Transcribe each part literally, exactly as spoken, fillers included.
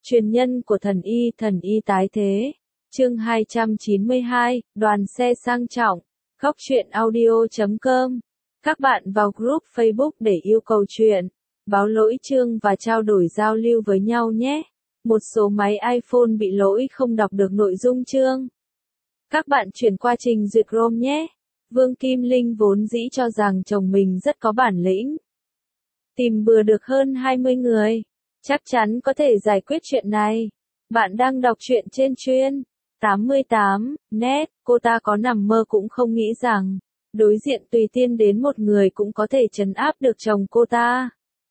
Truyền nhân của thần y, thần y tái thế. Chương hai trăm chín mươi hai, đoàn xe sang trọng. Góc truyện audio chấm com. Các bạn vào group Facebook để yêu cầu chuyện, báo lỗi chương và trao đổi giao lưu với nhau nhé. Một số máy iPhone bị lỗi không đọc được nội dung chương. Các bạn chuyển qua trình duyệt Chrome nhé. Vương Kim Linh vốn dĩ cho rằng chồng mình rất có bản lĩnh. Tìm bừa được hơn hai mươi người. Chắc chắn có thể giải quyết chuyện này. Bạn đang đọc truyện trên chuyên tám mươi tám net, cô ta có nằm mơ cũng không nghĩ rằng, đối diện tùy tiên đến một người cũng có thể trấn áp được chồng cô ta.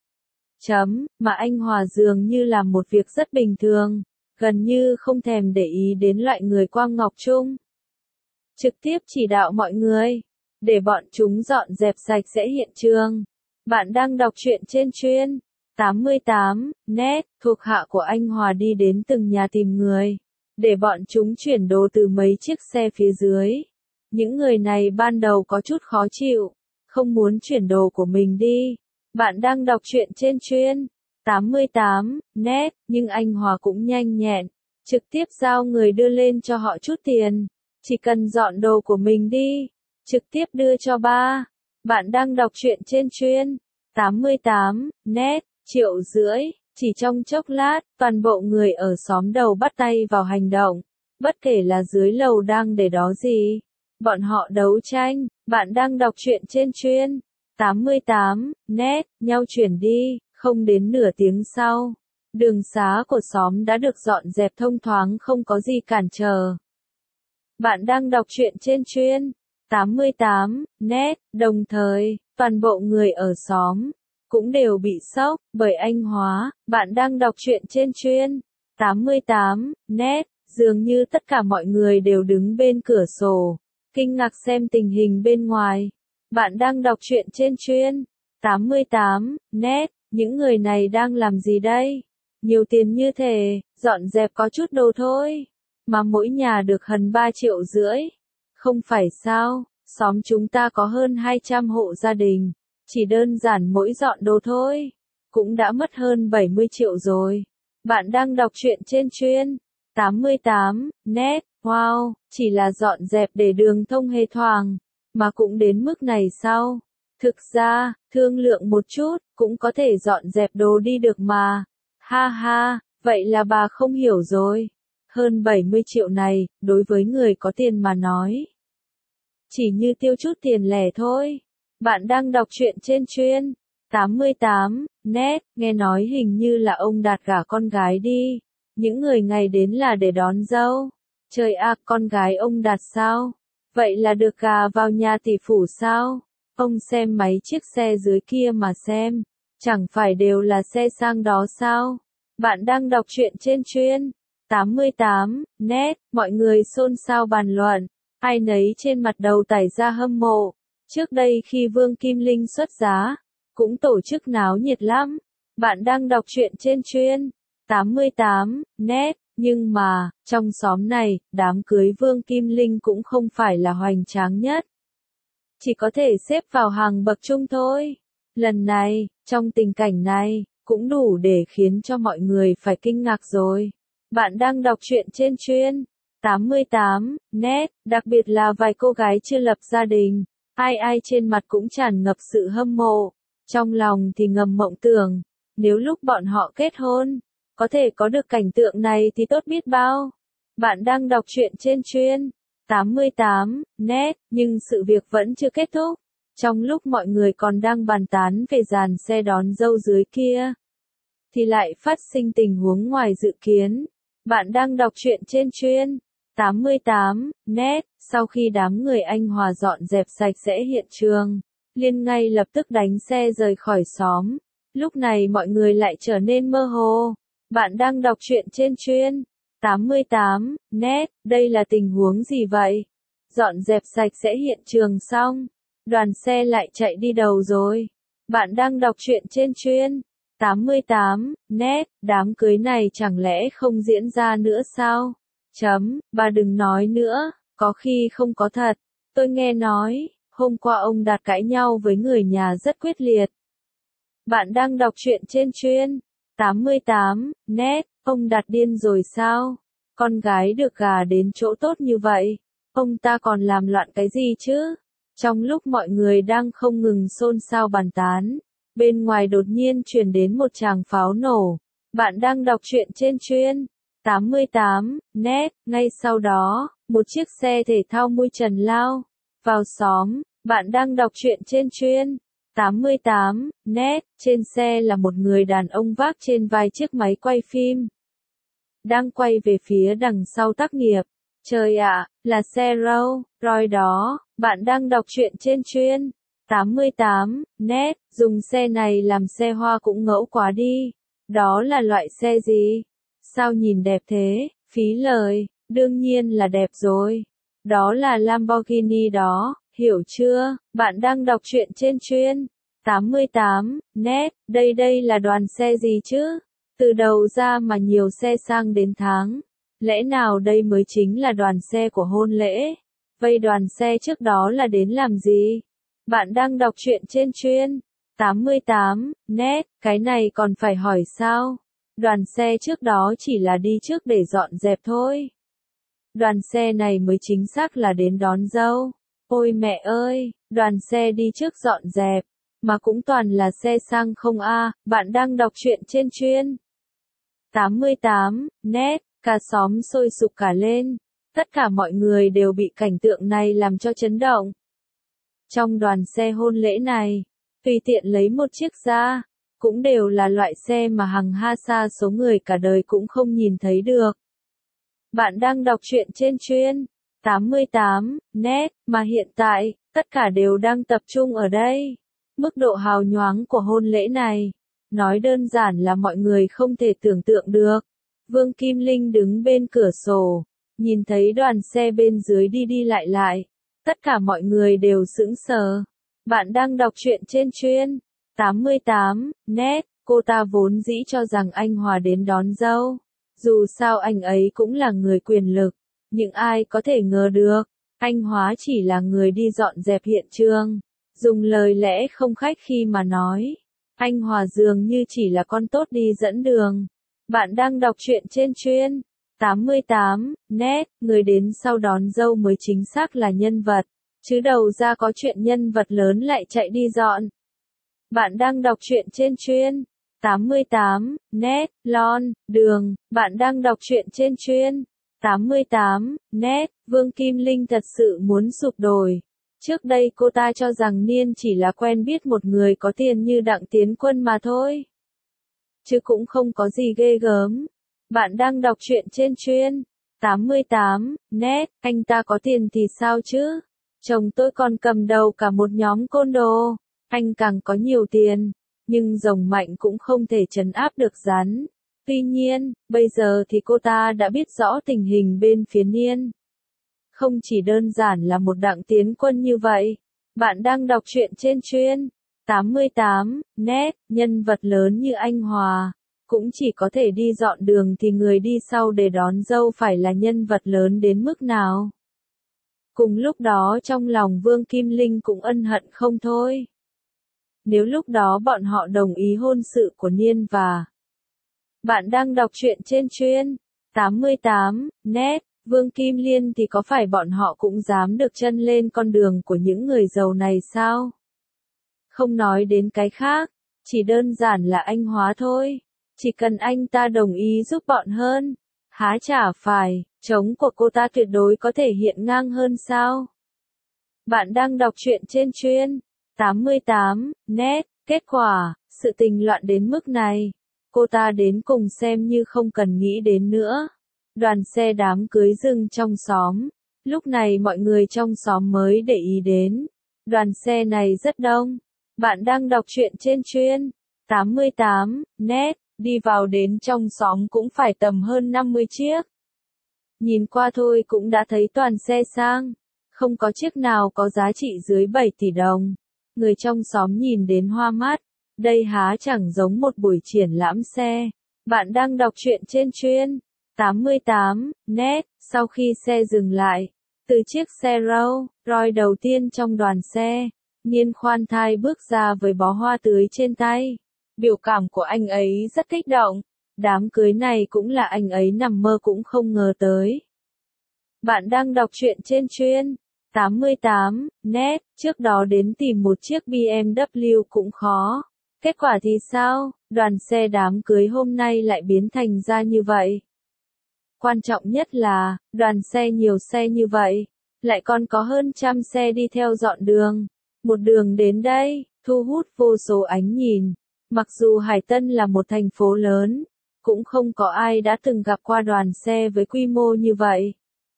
Chấm, mà anh Hòa dường như làm một việc rất bình thường, gần như không thèm để ý đến loại người Quang Ngọc Trung. Trực tiếp chỉ đạo mọi người, để bọn chúng dọn dẹp sạch sẽ hiện trường. Bạn đang đọc truyện trên chuyên tám mươi tám net, thuộc hạ của anh Hòa đi đến từng nhà tìm người, để bọn chúng chuyển đồ từ mấy chiếc xe phía dưới. Những người này ban đầu có chút khó chịu, không muốn chuyển đồ của mình đi. Bạn đang đọc truyện trên chuyên tám mươi tám net, nhưng anh Hòa cũng nhanh nhẹn, trực tiếp giao người đưa lên cho họ chút tiền, chỉ cần dọn đồ của mình đi, trực tiếp đưa cho ba. Bạn đang đọc truyện trên chuyên tám mươi tám net, triệu rưỡi, chỉ trong chốc lát, toàn bộ người ở xóm đầu bắt tay vào hành động, bất kể là dưới lầu đang để đó gì, bọn họ đấu tranh. Bạn đang đọc truyện trên chuyên tám mươi tám net, nhau chuyển đi, không đến nửa tiếng sau, đường xá của xóm đã được dọn dẹp thông thoáng, không có gì cản trở. Bạn đang đọc truyện trên chuyên tám mươi tám net, đồng thời, toàn bộ người ở xóm cũng đều bị sốc bởi anh Hóa. Bạn đang đọc truyện trên chuyên tám mươi tám net, dường như tất cả mọi người đều đứng bên cửa sổ, kinh ngạc xem tình hình bên ngoài. Bạn đang đọc truyện trên chuyên tám mươi tám net, những người này đang làm gì đây? Nhiều tiền như thế, dọn dẹp có chút đồ thôi, mà mỗi nhà được gần ba triệu rưỡi. Không phải sao, xóm chúng ta có hơn hai trăm hộ gia đình, chỉ đơn giản mỗi dọn đồ thôi, cũng đã mất hơn bảy mươi triệu rồi. Bạn đang đọc truyện trên chuyên tám mươi tám net, wow, chỉ là dọn dẹp để đường thông hề thoáng, mà cũng đến mức này sao? Thực ra, thương lượng một chút, cũng có thể dọn dẹp đồ đi được mà. Ha ha, vậy là bà không hiểu rồi. Hơn bảy mươi triệu này, đối với người có tiền mà nói, chỉ như tiêu chút tiền lẻ thôi. Bạn đang đọc truyện trên chuyên tám mươi tám net, nghe nói hình như là ông Đạt gả con gái đi. Những người ngày đến là để đón dâu. Trời ạ, con gái ông Đạt sao? Vậy là được gà vào nhà tỷ phủ sao? Ông xem mấy chiếc xe dưới kia mà xem, chẳng phải đều là xe sang đó sao? Bạn đang đọc truyện trên chuyên tám mươi tám net, mọi người xôn xao bàn luận, ai nấy trên mặt đầu tải ra hâm mộ. Trước đây khi Vương Kim Linh xuất giá, cũng tổ chức náo nhiệt lắm. Bạn đang đọc truyện trên chuyên tám mươi tám net, nhưng mà, trong xóm này, đám cưới Vương Kim Linh cũng không phải là hoành tráng nhất. Chỉ có thể xếp vào hàng bậc trung thôi. Lần này, trong tình cảnh này, cũng đủ để khiến cho mọi người phải kinh ngạc rồi. Bạn đang đọc truyện trên chuyên tám mươi tám net, đặc biệt là vài cô gái chưa lập gia đình. Ai ai trên mặt cũng tràn ngập sự hâm mộ, trong lòng thì ngầm mộng tưởng, nếu lúc bọn họ kết hôn, có thể có được cảnh tượng này thì tốt biết bao. Bạn đang đọc truyện trên chuyên tám mươi tám net, nhưng sự việc vẫn chưa kết thúc. Trong lúc mọi người còn đang bàn tán về dàn xe đón dâu dưới kia, thì lại phát sinh tình huống ngoài dự kiến. Bạn đang đọc truyện trên chuyên tám mươi tám net, sau khi đám người anh Hòa dọn dẹp sạch sẽ hiện trường, liền ngay lập tức đánh xe rời khỏi xóm. Lúc này mọi người lại trở nên mơ hồ. Bạn đang đọc truyện trên chuyên tám mươi tám net, đây là tình huống gì vậy? Dọn dẹp sạch sẽ hiện trường xong, đoàn xe lại chạy đi đâu rồi? Bạn đang đọc truyện trên chuyên tám mươi tám net, đám cưới này chẳng lẽ không diễn ra nữa sao? Chấm, bà đừng nói nữa, có khi không có thật. Tôi nghe nói, hôm qua ông Đạt cãi nhau với người nhà rất quyết liệt. Bạn đang đọc truyện trên chuyên tám mươi tám, net, ông Đạt điên rồi sao? Con gái được gà đến chỗ tốt như vậy, ông ta còn làm loạn cái gì chứ? Trong lúc mọi người đang không ngừng xôn xao bàn tán, bên ngoài đột nhiên truyền đến một tràng pháo nổ. Bạn đang đọc truyện trên chuyên tám mươi tám, net, ngay sau đó, một chiếc xe thể thao mui trần lao vào xóm. Bạn đang đọc truyện trên chuyên tám mươi tám, net, trên xe là một người đàn ông vác trên vai chiếc máy quay phim, đang quay về phía đằng sau tác nghiệp. Trời ạ, là xe Rolls Royce đó. Bạn đang đọc truyện trên chuyên tám mươi tám, net, dùng xe này làm xe hoa cũng ngẫu quá đi. Đó là loại xe gì? Sao nhìn đẹp thế? Phí lời, đương nhiên là đẹp rồi. Đó là Lamborghini đó, hiểu chưa? Bạn đang đọc truyện trên chuyên tám mươi tám, net, đây đây là đoàn xe gì chứ? Từ đầu ra mà nhiều xe sang đến tháng. Lẽ nào đây mới chính là đoàn xe của hôn lễ? Vậy đoàn xe trước đó là đến làm gì? Bạn đang đọc truyện trên chuyên tám mươi tám, net, cái này còn phải hỏi sao? Đoàn xe trước đó chỉ là đi trước để dọn dẹp thôi. Đoàn xe này mới chính xác là đến đón dâu. Ôi mẹ ơi, đoàn xe đi trước dọn dẹp, mà cũng toàn là xe sang không a. Bạn đang đọc truyện trên chuyên tám mươi tám, net, cả xóm sôi sục cả lên. Tất cả mọi người đều bị cảnh tượng này làm cho chấn động. Trong đoàn xe hôn lễ này, tùy tiện lấy một chiếc ra, cũng đều là loại xe mà hằng ha sa số người cả đời cũng không nhìn thấy được. Bạn đang đọc truyện trên chuyên tám mươi tám, net, mà hiện tại, tất cả đều đang tập trung ở đây. Mức độ hào nhoáng của hôn lễ này, nói đơn giản là mọi người không thể tưởng tượng được. Vương Kim Linh đứng bên cửa sổ, nhìn thấy đoàn xe bên dưới đi đi lại lại. Tất cả mọi người đều sững sờ. Bạn đang đọc truyện trên chuyên tám mươi tám, net, cô ta vốn dĩ cho rằng anh Hòa đến đón dâu. Dù sao anh ấy cũng là người quyền lực, nhưng ai có thể ngờ được, anh Hóa chỉ là người đi dọn dẹp hiện trường. Dùng lời lẽ không khách khi mà nói, anh Hòa dường như chỉ là con tốt đi dẫn đường. Bạn đang đọc truyện trên chuyên tám mươi tám, net, người đến sau đón dâu mới chính xác là nhân vật, chứ đầu ra có chuyện nhân vật lớn lại chạy đi dọn. Bạn đang đọc truyện trên chuyên tám mươi tám, net, lon, đường. Bạn đang đọc truyện trên chuyên tám mươi tám, net, Vương Kim Linh thật sự muốn sụp đồi. Trước đây cô ta cho rằng Niên chỉ là quen biết một người có tiền như Đặng Tiến Quân mà thôi, chứ cũng không có gì ghê gớm. Bạn đang đọc truyện trên chuyên tám mươi tám, net, anh ta có tiền thì sao chứ? Chồng tôi còn cầm đầu cả một nhóm côn đồ. Anh càng có nhiều tiền, nhưng rồng mạnh cũng không thể trấn áp được rắn. Tuy nhiên, bây giờ thì cô ta đã biết rõ tình hình bên phía Niên. Không chỉ đơn giản là một Đặng Tiến Quân như vậy. Bạn đang đọc truyện trên chuyên tám mươi tám, net, nhân vật lớn như anh Hòa, cũng chỉ có thể đi dọn đường thì người đi sau để đón dâu phải là nhân vật lớn đến mức nào. Cùng lúc đó trong lòng Vương Kim Linh cũng ân hận không thôi. Nếu lúc đó bọn họ đồng ý hôn sự của Niên và bạn đang đọc truyện trên chuyên tám mươi tám, net, Vương Kim Liên thì có phải bọn họ cũng dám được chân lên con đường của những người giàu này sao? Không nói đến cái khác, chỉ đơn giản là anh Hóa thôi. Chỉ cần anh ta đồng ý giúp bọn hơn, há chả phải, chống của cô ta tuyệt đối có thể hiện ngang hơn sao? Bạn đang đọc truyện trên chuyên tám mươi tám, net, kết quả, sự tình loạn đến mức này, cô ta đến cùng xem như không cần nghĩ đến nữa. Đoàn xe đám cưới dừng trong xóm, lúc này mọi người trong xóm mới để ý đến. Đoàn xe này rất đông. Bạn đang đọc truyện trên chuyên tám mươi tám, net, đi vào đến trong xóm cũng phải tầm hơn năm mươi chiếc. Nhìn qua thôi cũng đã thấy toàn xe sang, không có chiếc nào có giá trị dưới bảy tỷ đồng. Người trong xóm nhìn đến hoa mắt, đây há chẳng giống một buổi triển lãm xe. Bạn đang đọc truyện trên chuyên tám mươi tám, net, sau khi xe dừng lại, từ chiếc xe Rolls Royce đầu tiên trong đoàn xe, Niên khoan thai bước ra với bó hoa tưới trên tay. Biểu cảm của anh ấy rất kích động. Đám cưới này cũng là anh ấy nằm mơ cũng không ngờ tới. Bạn đang đọc truyện trên chuyên tám mươi tám net, trước đó đến tìm một chiếc bê em vê cũng khó. Kết quả thì sao? Đoàn xe đám cưới hôm nay lại biến thành ra như vậy. Quan trọng nhất là, đoàn xe nhiều xe như vậy, lại còn có hơn trăm xe đi theo dọn đường. Một đường đến đây, thu hút vô số ánh nhìn. Mặc dù Hải Tân là một thành phố lớn, cũng không có ai đã từng gặp qua đoàn xe với quy mô như vậy.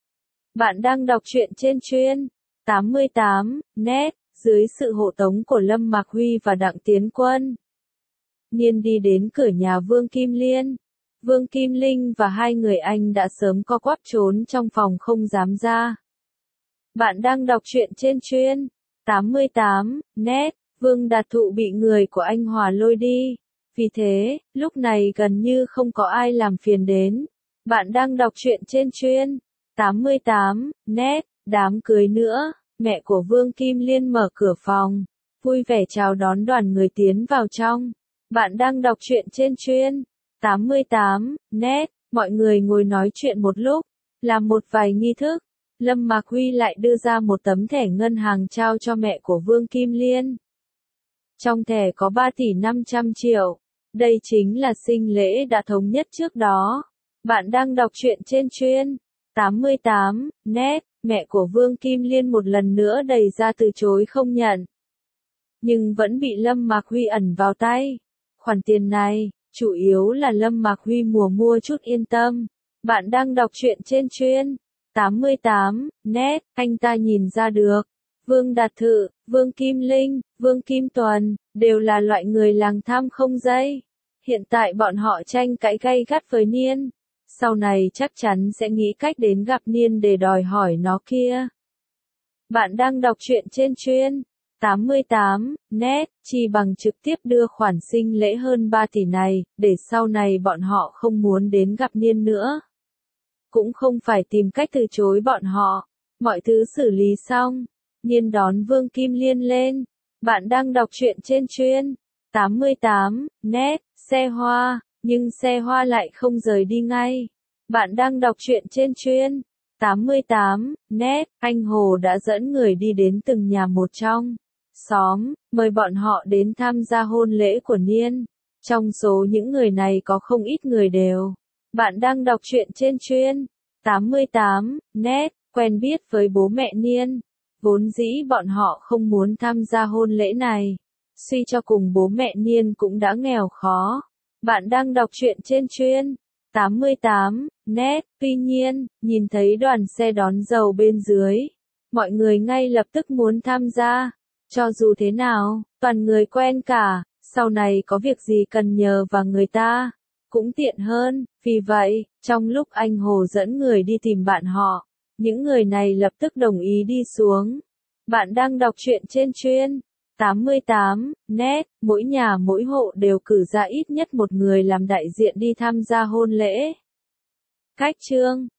Bạn đang đọc truyện trên chuyên tám mươi tám net, dưới sự hộ tống của Lâm Mạc Huy và Đặng Tiến Quân. Nhiên đi đến cửa nhà Vương Kim Liên. Vương Kim Linh và hai người anh đã sớm co quắp trốn trong phòng không dám ra. Bạn đang đọc truyện trên chuyên tám mươi tám net, Vương Đạt Thụ bị người của anh Hòa lôi đi. Vì thế, lúc này gần như không có ai làm phiền đến. Bạn đang đọc truyện trên chuyên tám mươi tám net, đám cưới nữa. Mẹ của Vương Kim Liên mở cửa phòng, vui vẻ chào đón đoàn người tiến vào trong. Bạn đang đọc truyện trên chuyên tám mươi tám net, mọi người ngồi nói chuyện một lúc, làm một vài nghi thức. Lâm Mạc Huy lại đưa ra một tấm thẻ ngân hàng trao cho mẹ của Vương Kim Liên. Trong thẻ có ba tỷ năm trăm triệu. Đây chính là sinh lễ đã thống nhất trước đó. Bạn đang đọc truyện trên chuyên tám mươi tám net, mẹ của Vương Kim Liên một lần nữa đẩy ra từ chối không nhận. Nhưng vẫn bị Lâm Mạc Huy ẩn vào tay. Khoản tiền này, chủ yếu là Lâm Mạc Huy mùa mua chút yên tâm. Bạn đang đọc truyện trên chuyên tám mươi tám net, anh ta nhìn ra được. Vương Đạt Thự, Vương Kim Linh, Vương Kim Tuần, đều là loại người làng tham không dây. Hiện tại bọn họ tranh cãi gay gắt với Niên. Sau này chắc chắn sẽ nghĩ cách đến gặp Niên để đòi hỏi nó kia. Bạn đang đọc truyện trên chuyên tám mươi tám net, chỉ bằng trực tiếp đưa khoản sinh lễ hơn ba tỷ này, để sau này bọn họ không muốn đến gặp Niên nữa. Cũng không phải tìm cách từ chối bọn họ. Mọi thứ xử lý xong, Niên đón Vương Kim Liên lên. Bạn đang đọc truyện trên chuyên tám mươi tám net, xe hoa, nhưng xe hoa lại không rời đi ngay. Bạn đang đọc truyện trên chuyên tám mươi tám net, anh Hồ đã dẫn người đi đến từng nhà một trong xóm, mời bọn họ đến tham gia hôn lễ của Niên. Trong số những người này có không ít người đều. Bạn đang đọc truyện trên chuyên tám mươi tám net, quen biết với bố mẹ Niên. Vốn dĩ bọn họ không muốn tham gia hôn lễ này. Suy cho cùng bố mẹ Niên cũng đã nghèo khó. Bạn đang đọc truyện trên chuyên tám mươi tám net, tuy nhiên, nhìn thấy đoàn xe đón dâu bên dưới. Mọi người ngay lập tức muốn tham gia. Cho dù thế nào, toàn người quen cả, sau này có việc gì cần nhờ vào người ta, cũng tiện hơn. Vì vậy, trong lúc anh Hồ dẫn người đi tìm bạn họ, những người này lập tức đồng ý đi xuống. Bạn đang đọc truyện trên chuyên tám mươi tám net, mỗi nhà mỗi hộ đều cử ra ít nhất một người làm đại diện đi tham gia hôn lễ. Cách chương